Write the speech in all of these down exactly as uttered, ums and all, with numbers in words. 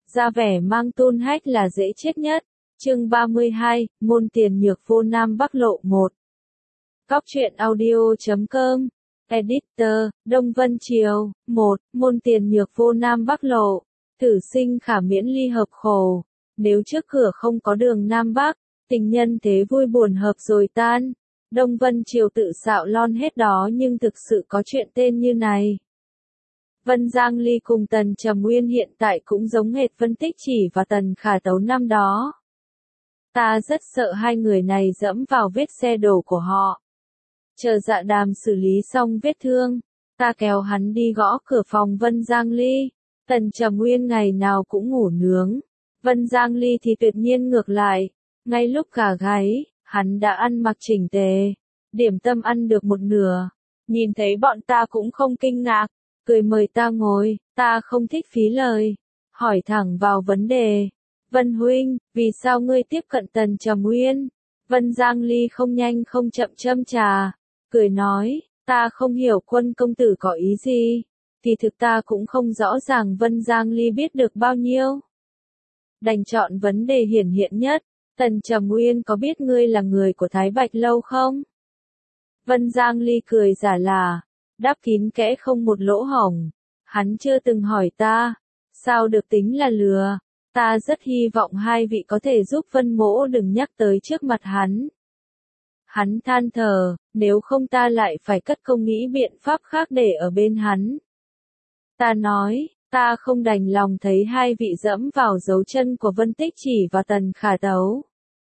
ra vẻ mang tôn hách là dễ chết nhất. Chương ba mươi hai, môn tiền nhược vô Nam Bắc Lộ một. Cóc truyện audio chấm com. Editor, Đông Vân Triều. một. Môn tiền nhược vô Nam Bắc Lộ. Tử sinh khả miễn ly hợp khổ. Nếu trước cửa không có đường Nam Bắc, tình nhân thế vui buồn hợp rồi tan. Đông Vân Triều tự xạo lon hết đó, nhưng thực sự có chuyện tên như này. Vân Giang Ly cùng Tần Trầm Uyên hiện tại cũng giống hệt Vân Tích Chỉ và Tần Khả Tấu năm đó. Ta rất sợ hai người này dẫm vào vết xe đổ của họ. Chờ Dạ Đàm xử lý xong vết thương, ta kéo hắn đi gõ cửa phòng Vân Giang Ly. Tần Trầm Uyên ngày nào cũng ngủ nướng. Vân Giang Ly thì tuyệt nhiên ngược lại. Ngay lúc gà gáy, hắn đã ăn mặc chỉnh tề. Điểm tâm ăn được một nửa. Nhìn thấy bọn ta cũng không kinh ngạc. Cười mời ta ngồi, ta không thích phí lời. Hỏi thẳng vào vấn đề. Vân huynh, vì sao ngươi tiếp cận Tần Trầm Uyên? Vân Giang Ly không nhanh không chậm châm trà. Cười nói, ta không hiểu Quân công tử có ý gì. Thì thực ta cũng không rõ ràng Vân Giang Ly biết được bao nhiêu. Đành chọn vấn đề hiển hiện nhất. Tần Trầm Uyên có biết ngươi là người của Thái Bạch Lâu không? Vân Giang Ly cười giả là, đáp kín kẽ không một lỗ hổng. Hắn chưa từng hỏi ta, sao được tính là lừa. Ta rất hy vọng hai vị có thể giúp Vân Mỗ đừng nhắc tới trước mặt hắn. Hắn than thở, nếu không ta lại phải cất công nghĩ biện pháp khác để ở bên hắn. Ta nói, ta không đành lòng thấy hai vị dẫm vào dấu chân của Vân Tích Chỉ và Tần Khả Tấu.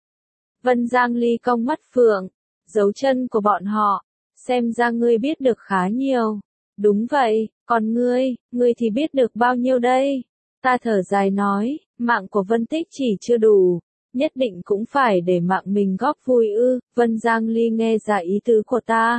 Vân Giang Ly cong mắt phượng, dấu chân của bọn họ, xem ra ngươi biết được khá nhiều. Đúng vậy, còn ngươi, ngươi thì biết được bao nhiêu đây? Ta thở dài nói, mạng của Vân Tích Chỉ chưa đủ, nhất định cũng phải để mạng mình góp vui ư. Vân Giang Ly nghe ra ý tứ của ta.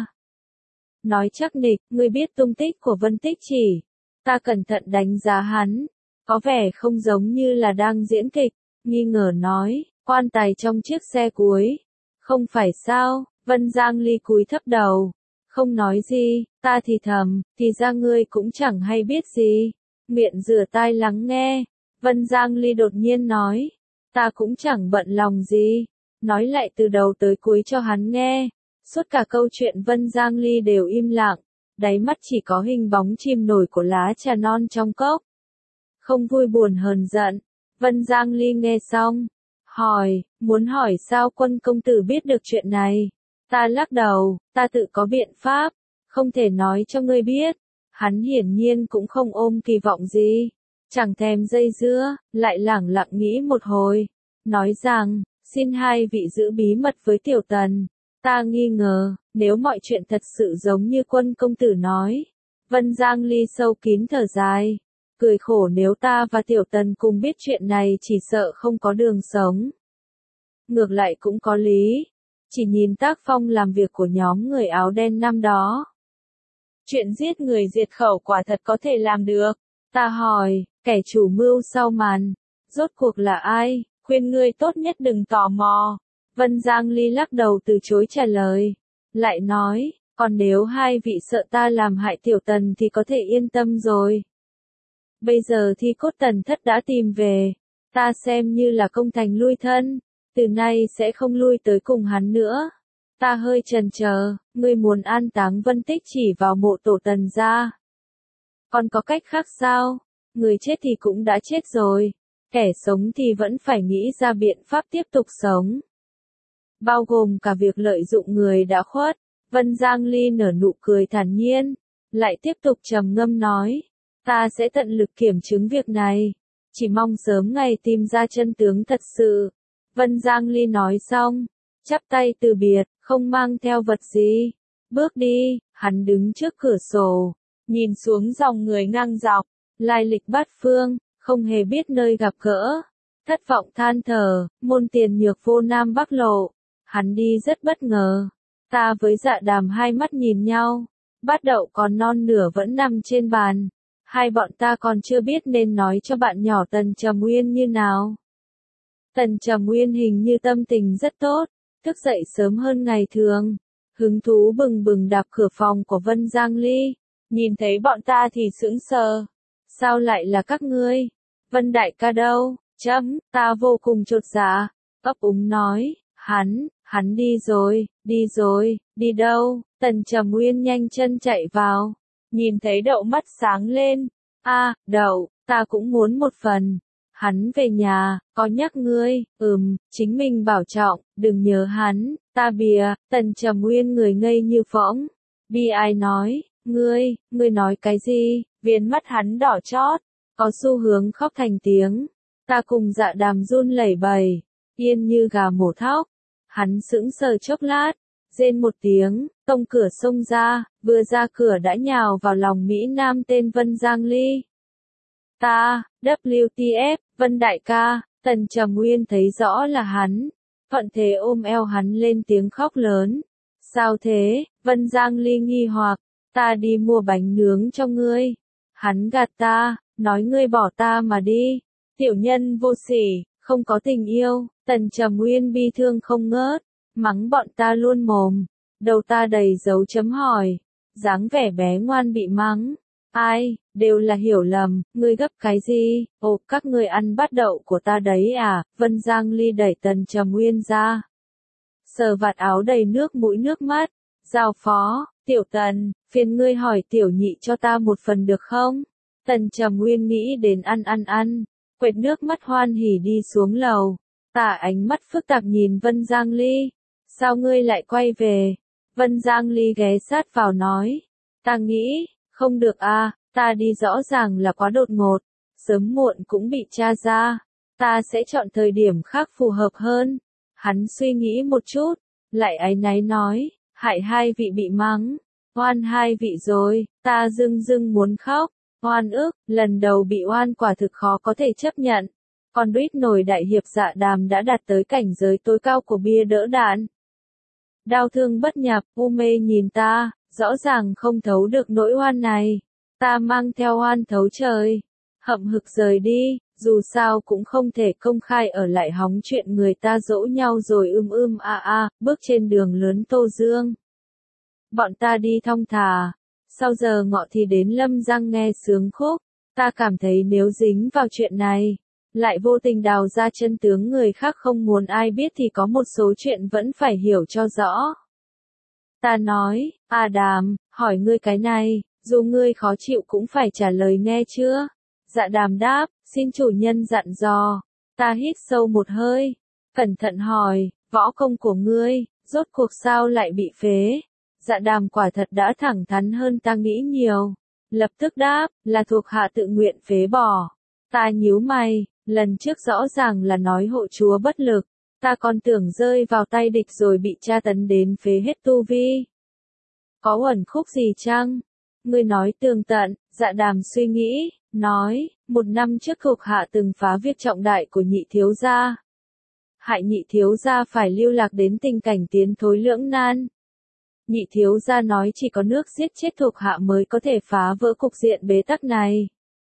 Nói chắc nịch, ngươi biết tung tích của Vân Tích Chỉ. Ta cẩn thận đánh giá hắn, có vẻ không giống như là đang diễn kịch, nghi ngờ nói, quan tài trong chiếc xe cuối. Không phải sao? Vân Giang Ly cúi thấp đầu, không nói gì. Ta thì thầm, thì ra ngươi cũng chẳng hay biết gì. Miệng rửa tai lắng nghe. Vân Giang Ly đột nhiên nói, ta cũng chẳng bận lòng gì. Nói lại từ đầu tới cuối cho hắn nghe. Suốt cả câu chuyện Vân Giang Ly đều im lặng, đáy mắt chỉ có hình bóng chìm nổi của lá trà non trong cốc. Không vui buồn hờn giận. Vân Giang Ly nghe xong, hỏi, muốn hỏi sao Quân công tử biết được chuyện này? Ta lắc đầu, ta tự có biện pháp, không thể nói cho ngươi biết. Hắn hiển nhiên cũng không ôm kỳ vọng gì, chẳng thèm dây dưa, lại lẳng lặng nghĩ một hồi, nói rằng, xin hai vị giữ bí mật với Tiểu Tần. Ta nghi ngờ, nếu mọi chuyện thật sự giống như Quân công tử nói. Vân Giang Ly sâu kín thở dài, cười khổ, nếu ta và Tiểu Tần cùng biết chuyện này chỉ sợ không có đường sống. Ngược lại cũng có lý, chỉ nhìn tác phong làm việc của nhóm người áo đen năm đó. Chuyện giết người diệt khẩu quả thật có thể làm được. Ta hỏi, kẻ chủ mưu sau màn, rốt cuộc là ai? Khuyên ngươi tốt nhất đừng tò mò. Vân Giang Ly lắc đầu từ chối trả lời. Lại nói, còn nếu hai vị sợ ta làm hại Tiểu Tần thì có thể yên tâm rồi. Bây giờ thì cốt Tần thất đã tìm về. Ta xem như là công thành lui thân. Từ nay sẽ không lui tới cùng hắn nữa. Ta hơi chần chờ, ngươi muốn an táng Vân Tích Chỉ vào mộ tổ Tần gia. Còn có cách khác sao? Người chết thì cũng đã chết rồi. Kẻ sống thì vẫn phải nghĩ ra biện pháp tiếp tục sống. Bao gồm cả việc lợi dụng người đã khuất. Vân Giang Ly nở nụ cười thản nhiên, lại tiếp tục trầm ngâm nói, ta sẽ tận lực kiểm chứng việc này, chỉ mong sớm ngày tìm ra chân tướng thật sự. Vân Giang Ly nói xong, chắp tay từ biệt, không mang theo vật gì, bước đi. Hắn đứng trước cửa sổ, nhìn xuống dòng người ngang dọc, lai lịch bát phương, không hề biết nơi gặp gỡ, thất vọng than thở, môn tiền nhược vô Nam Bắc Lộ. Hắn đi rất bất ngờ. Ta với Dạ Đàm hai mắt nhìn nhau, bát đậu còn non nửa vẫn nằm trên bàn. Hai bọn ta còn chưa biết nên nói cho bạn nhỏ Tần Trầm Uyên như nào. Tần Trầm Uyên hình như tâm tình rất tốt, thức dậy sớm hơn ngày thường, hứng thú bừng bừng đạp cửa phòng của Vân Giang Ly, nhìn thấy bọn ta thì sững sờ. Sao lại là các ngươi? Vân đại ca đâu? Chấm, ta vô cùng chột dạ. Ấp úng nói, hắn, hắn đi rồi, đi rồi, đi đâu? Tần Trầm Uyên nhanh chân chạy vào, nhìn thấy Đậu mắt sáng lên. A, Đậu, ta cũng muốn một phần. Hắn về nhà, có nhắc ngươi, ừm, chính mình bảo trọng, đừng nhớ hắn, ta bìa. Tần Trầm Uyên người ngây như phỗng. Bi ai nói, ngươi, ngươi nói cái gì? Viền mắt hắn đỏ chót, có xu hướng khóc thành tiếng. Ta cùng Dạ Đàm run lẩy bẩy, yên như gà mổ thóc. Hắn sững sờ chốc lát, rên một tiếng, tông cửa xông ra, vừa ra cửa đã nhào vào lòng Mỹ Nam tên Vân Giang Ly. Ta, W T F, Vân đại ca. Tần Trầm Uyên thấy rõ là hắn, thuận thế ôm eo hắn lên tiếng khóc lớn. Sao thế? Vân Giang Ly nghi hoặc, ta đi mua bánh nướng cho ngươi. Hắn gạt ta, nói ngươi bỏ ta mà đi. Tiểu nhân vô sỉ, không có tình yêu. Tần Trầm Uyên bi thương không ngớt, mắng bọn ta luôn mồm. Đầu ta đầy dấu chấm hỏi, dáng vẻ bé ngoan bị mắng. Ai, đều là hiểu lầm, ngươi gấp cái gì? Ồ, các ngươi ăn bát đậu của ta đấy à? Vân Giang Ly đẩy Tần Trầm Uyên ra, sờ vạt áo đầy nước mũi nước mắt. Giao phó, Tiểu Tần, phiền ngươi hỏi Tiểu Nhị cho ta một phần được không? Tần Trầm Uyên nghĩ đến ăn ăn ăn, quệt nước mắt hoan hỉ đi xuống lầu. Tả ánh mắt phức tạp nhìn Vân Giang Ly. Sao ngươi lại quay về? Vân Giang Ly ghé sát vào nói. Ta nghĩ, không được à, ta đi rõ ràng là quá đột ngột, sớm muộn cũng bị tra ra. Ta sẽ chọn thời điểm khác phù hợp hơn. Hắn suy nghĩ một chút, lại áy náy nói, hại hai vị bị mắng, oan hai vị rồi. Ta dưng dưng muốn khóc, oan ức, lần đầu bị oan quả thực khó có thể chấp nhận. Còn đuýt nổi đại hiệp Dạ Đàm đã đạt tới cảnh giới tối cao của bia đỡ đạn. Đau thương bất nhập, u mê nhìn ta, rõ ràng không thấu được nỗi oan này. Ta mang theo oan thấu trời, hậm hực rời đi, dù sao cũng không thể công khai ở lại hóng chuyện người ta dỗ nhau rồi ưm ưm a a, bước trên đường lớn Tô Dương. Bọn ta đi thong thả, sau giờ ngọ thì đến Lâm Giang nghe sướng khúc. Ta cảm thấy nếu dính vào chuyện này, lại vô tình đào ra chân tướng người khác không muốn ai biết thì có một số chuyện vẫn phải hiểu cho rõ. Ta nói, à Đàm, hỏi ngươi cái này, dù ngươi khó chịu cũng phải trả lời nghe chưa? Dạ Đàm đáp, xin chủ nhân dặn dò. Ta hít sâu một hơi, cẩn thận hỏi, võ công của ngươi, rốt cuộc sao lại bị phế? Dạ Đàm quả thật đã thẳng thắn hơn ta nghĩ nhiều. Lập tức đáp, là thuộc hạ tự nguyện phế bỏ. Ta nhíu mày, lần trước rõ ràng là nói hộ chúa bất lực. Ta còn tưởng rơi vào tay địch rồi bị tra tấn đến phế hết tu vi. Có uẩn khúc gì chăng? Ngươi nói tường tận. Dạ Đàm suy nghĩ, nói, một năm trước thuộc hạ từng phá việc trọng đại của nhị thiếu gia. Hại nhị thiếu gia phải lưu lạc đến tình cảnh tiến thối lưỡng nan. Nhị thiếu gia nói chỉ có nước giết chết thuộc hạ mới có thể phá vỡ cục diện bế tắc này.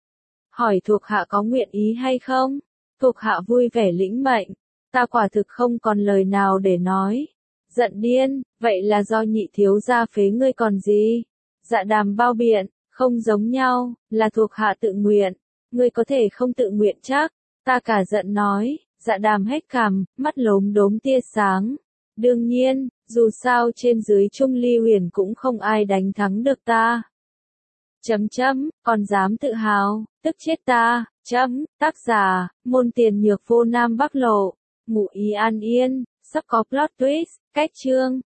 Hỏi thuộc hạ có nguyện ý hay không? Thuộc hạ vui vẻ lĩnh mệnh. Ta quả thực không còn lời nào để nói. Giận điên, vậy là do nhị thiếu gia phế ngươi còn gì? Dạ Đàm bao biện, không giống nhau, là thuộc hạ tự nguyện. Ngươi có thể không tự nguyện chắc. Ta cả giận nói, Dạ Đàm hét cằm, mắt lốm đốm tia sáng. Đương nhiên, dù sao trên dưới Trung Ly Huyền cũng không ai đánh thắng được ta. Chấm chấm, còn dám tự hào, tức chết ta. Chấm, tác giả, môn tiền nhược vô nam bắc lộ. Ngụ ý an yên, sắp có plot twist, cách chương.